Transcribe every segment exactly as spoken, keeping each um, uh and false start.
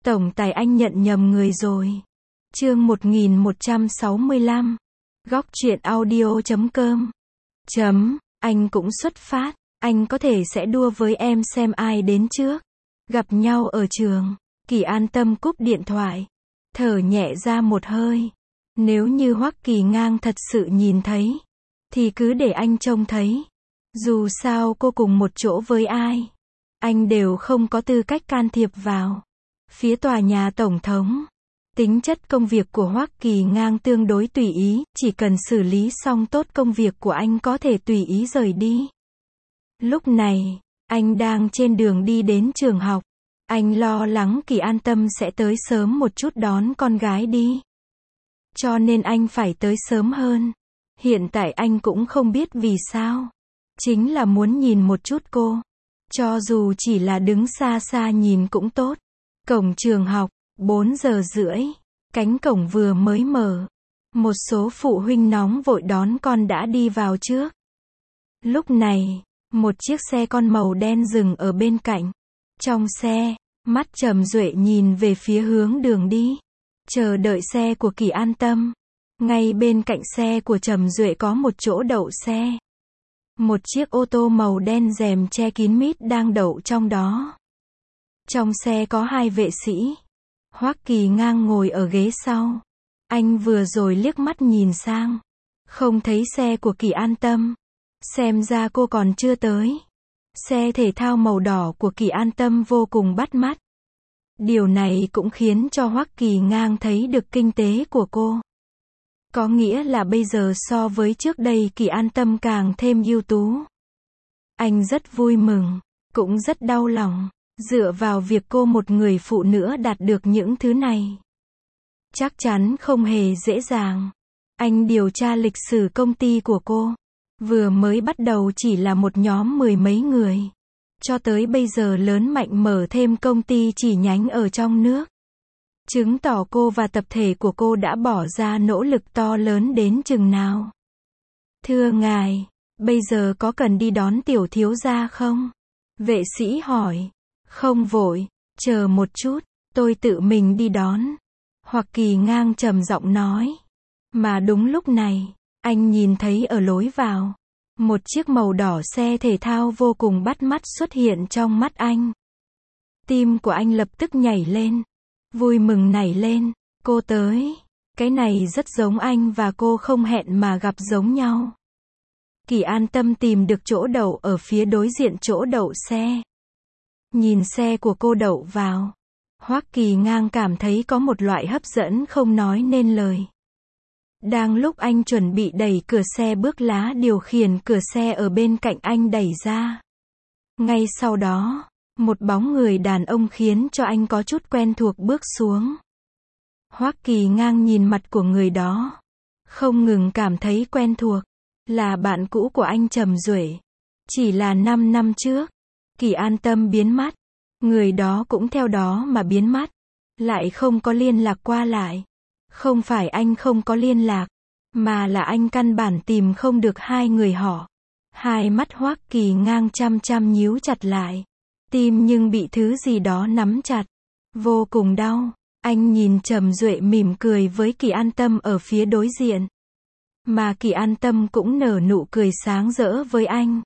Tổng tài anh nhận nhầm người rồi. Chương một nghìn một trăm sáu mươi lăm. Góc truyện audio chấm com. Chấm, anh cũng xuất phát. Anh có thể sẽ đua với em xem ai đến trước. Gặp nhau ở trường. Kỳ an tâm cúp điện thoại. Thở nhẹ ra một hơi. Nếu như Hoắc Kỳ Ngang thật sự nhìn thấy, thì cứ để anh trông thấy. Dù sao cô cùng một chỗ với ai, anh đều không có tư cách can thiệp vào. Phía tòa nhà tổng thống, tính chất công việc của Hoắc Kỳ Ngang tương đối tùy ý, chỉ cần xử lý xong tốt công việc của anh có thể tùy ý rời đi. Lúc này, anh đang trên đường đi đến trường học. Anh lo lắng Kỳ An Tâm sẽ tới sớm một chút đón con gái đi. Cho nên anh phải tới sớm hơn. Hiện tại anh cũng không biết vì sao. Chính là muốn nhìn một chút cô. Cho dù chỉ là đứng xa xa nhìn cũng tốt. Cổng trường học, bốn giờ rưỡi. Cánh cổng vừa mới mở. Một số phụ huynh nóng vội đón con đã đi vào trước. Lúc này, một chiếc xe con màu đen dừng ở bên cạnh. Trong xe, mắt Trầm Duệ nhìn về phía hướng đường đi. Chờ đợi xe của Kỳ An Tâm. Ngay bên cạnh xe của Trầm Duệ có một chỗ đậu xe. Một chiếc ô tô màu đen rèm che kín mít đang đậu trong đó. Trong xe có hai vệ sĩ. Hoắc Kỳ Ngang ngồi ở ghế sau. Anh vừa rồi liếc mắt nhìn sang. Không thấy xe của Kỳ An Tâm. Xem ra cô còn chưa tới. Xe thể thao màu đỏ của Kỳ An Tâm vô cùng bắt mắt. Điều này cũng khiến cho Hoắc Kỳ Ngang thấy được kinh tế của cô. Có nghĩa là bây giờ so với trước đây Kỳ An Tâm càng thêm ưu tú. Anh rất vui mừng, cũng rất đau lòng, dựa vào việc cô một người phụ nữ đạt được những thứ này. Chắc chắn không hề dễ dàng. Anh điều tra lịch sử công ty của cô. Vừa mới bắt đầu chỉ là một nhóm mười mấy người. Cho tới bây giờ lớn mạnh mở thêm công ty chỉ nhánh ở trong nước. Chứng tỏ cô và tập thể của cô đã bỏ ra nỗ lực to lớn đến chừng nào. Thưa ngài, bây giờ có cần đi đón tiểu thiếu gia không? Vệ sĩ hỏi. Không vội, chờ một chút, tôi tự mình đi đón. Hoắc Kỳ Ngang trầm giọng nói. Mà đúng lúc này, anh nhìn thấy ở lối vào. Một chiếc màu đỏ xe thể thao vô cùng bắt mắt xuất hiện trong mắt anh. Tim của anh lập tức nhảy lên. Vui mừng nảy lên. Cô tới. Cái này rất giống anh và cô không hẹn mà gặp giống nhau. Kỳ An Tâm tìm được chỗ đậu ở phía đối diện chỗ đậu xe. Nhìn xe của cô đậu vào. Hoắc Kỳ Ngang cảm thấy có một loại hấp dẫn không nói nên lời. Đang lúc anh chuẩn bị đẩy cửa xe bước lá điều khiển cửa xe ở bên cạnh anh đẩy ra. Ngay sau đó, một bóng người đàn ông khiến cho anh có chút quen thuộc bước xuống. Hoắc Kỳ Ngang nhìn mặt của người đó. Không ngừng cảm thấy quen thuộc. Là bạn cũ của anh Trầm Duệ. Chỉ là năm năm trước, Kỳ An Tâm biến mất. Người đó cũng theo đó mà biến mất. Lại không có liên lạc qua lại. Không phải anh không có liên lạc, mà là anh căn bản tìm không được hai người họ. Hai mắt Hoắc Kỳ Ngang chăm chăm nhíu chặt lại. Tim nhưng bị thứ gì đó nắm chặt. Vô cùng đau. Anh nhìn Trầm Duệ mỉm cười với Kỳ An Tâm ở phía đối diện. Mà Kỳ An Tâm cũng nở nụ cười sáng rỡ với anh.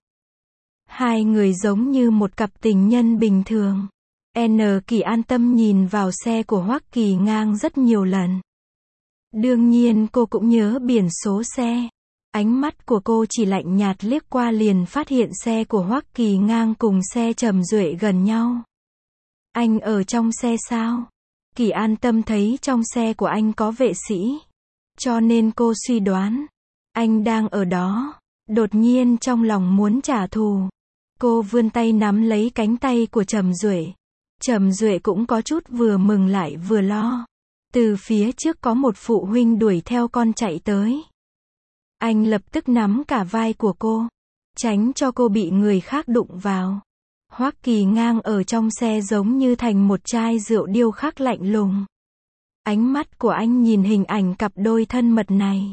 Hai người giống như một cặp tình nhân bình thường. N Kỳ An Tâm nhìn vào xe của Hoắc Kỳ Ngang rất nhiều lần. Đương nhiên cô cũng nhớ biển số xe. Ánh mắt của cô chỉ lạnh nhạt liếc qua liền phát hiện xe của Hoắc Kỳ Ngang cùng xe Trầm Duệ gần nhau. Anh ở trong xe sao? Kỳ An Tâm thấy trong xe của anh có vệ sĩ. Cho nên cô suy đoán. Anh đang ở đó. Đột nhiên trong lòng muốn trả thù. Cô vươn tay nắm lấy cánh tay của Trầm Duệ. Trầm Duệ cũng có chút vừa mừng lại vừa lo. Từ phía trước có một phụ huynh đuổi theo con chạy tới. Anh lập tức nắm cả vai của cô. Tránh cho cô bị người khác đụng vào. Hoắc Kỳ Ngang ở trong xe giống như thành một chai rượu điêu khắc lạnh lùng. Ánh mắt của anh nhìn hình ảnh cặp đôi thân mật này.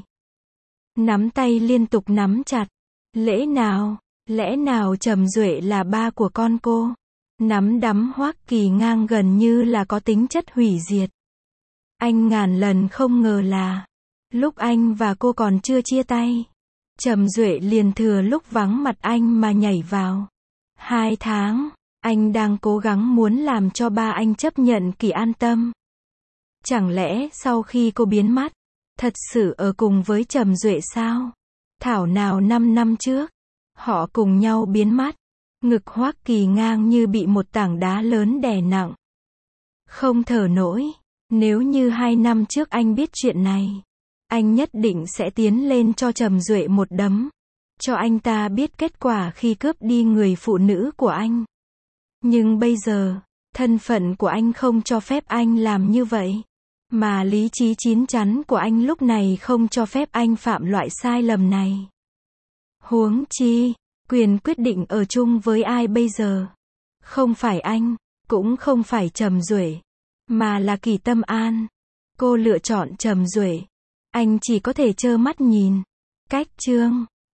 Nắm tay liên tục nắm chặt. Lẽ nào, lẽ nào Trầm Duệ là ba của con cô? Nắm đấm Hoắc Kỳ Ngang gần như là có tính chất hủy diệt. Anh ngàn lần không ngờ là, lúc anh và cô còn chưa chia tay, Trầm Duệ liền thừa lúc vắng mặt anh mà nhảy vào. Hai tháng, anh đang cố gắng muốn làm cho ba anh chấp nhận Kỳ an tâm. Chẳng lẽ sau khi cô biến mất, thật sự ở cùng với Trầm Duệ sao? Thảo nào năm năm trước, họ cùng nhau biến mất. Ngực Hoắc Kỳ Ngang như bị một tảng đá lớn đè nặng. Không thở nổi. Nếu như hai năm trước anh biết chuyện này, anh nhất định sẽ tiến lên cho Trầm Duệ một đấm. Cho anh ta biết kết quả khi cướp đi người phụ nữ của anh. Nhưng bây giờ, thân phận của anh không cho phép anh làm như vậy. Mà lý trí chín chắn của anh lúc này không cho phép anh phạm loại sai lầm này. Huống chi, quyền quyết định ở chung với ai bây giờ? Không phải anh, cũng không phải Trầm Duệ, mà là Kỳ Tâm An. Cô lựa chọn Trầm Duệ. Anh chỉ có thể trơ mắt nhìn. Cách chương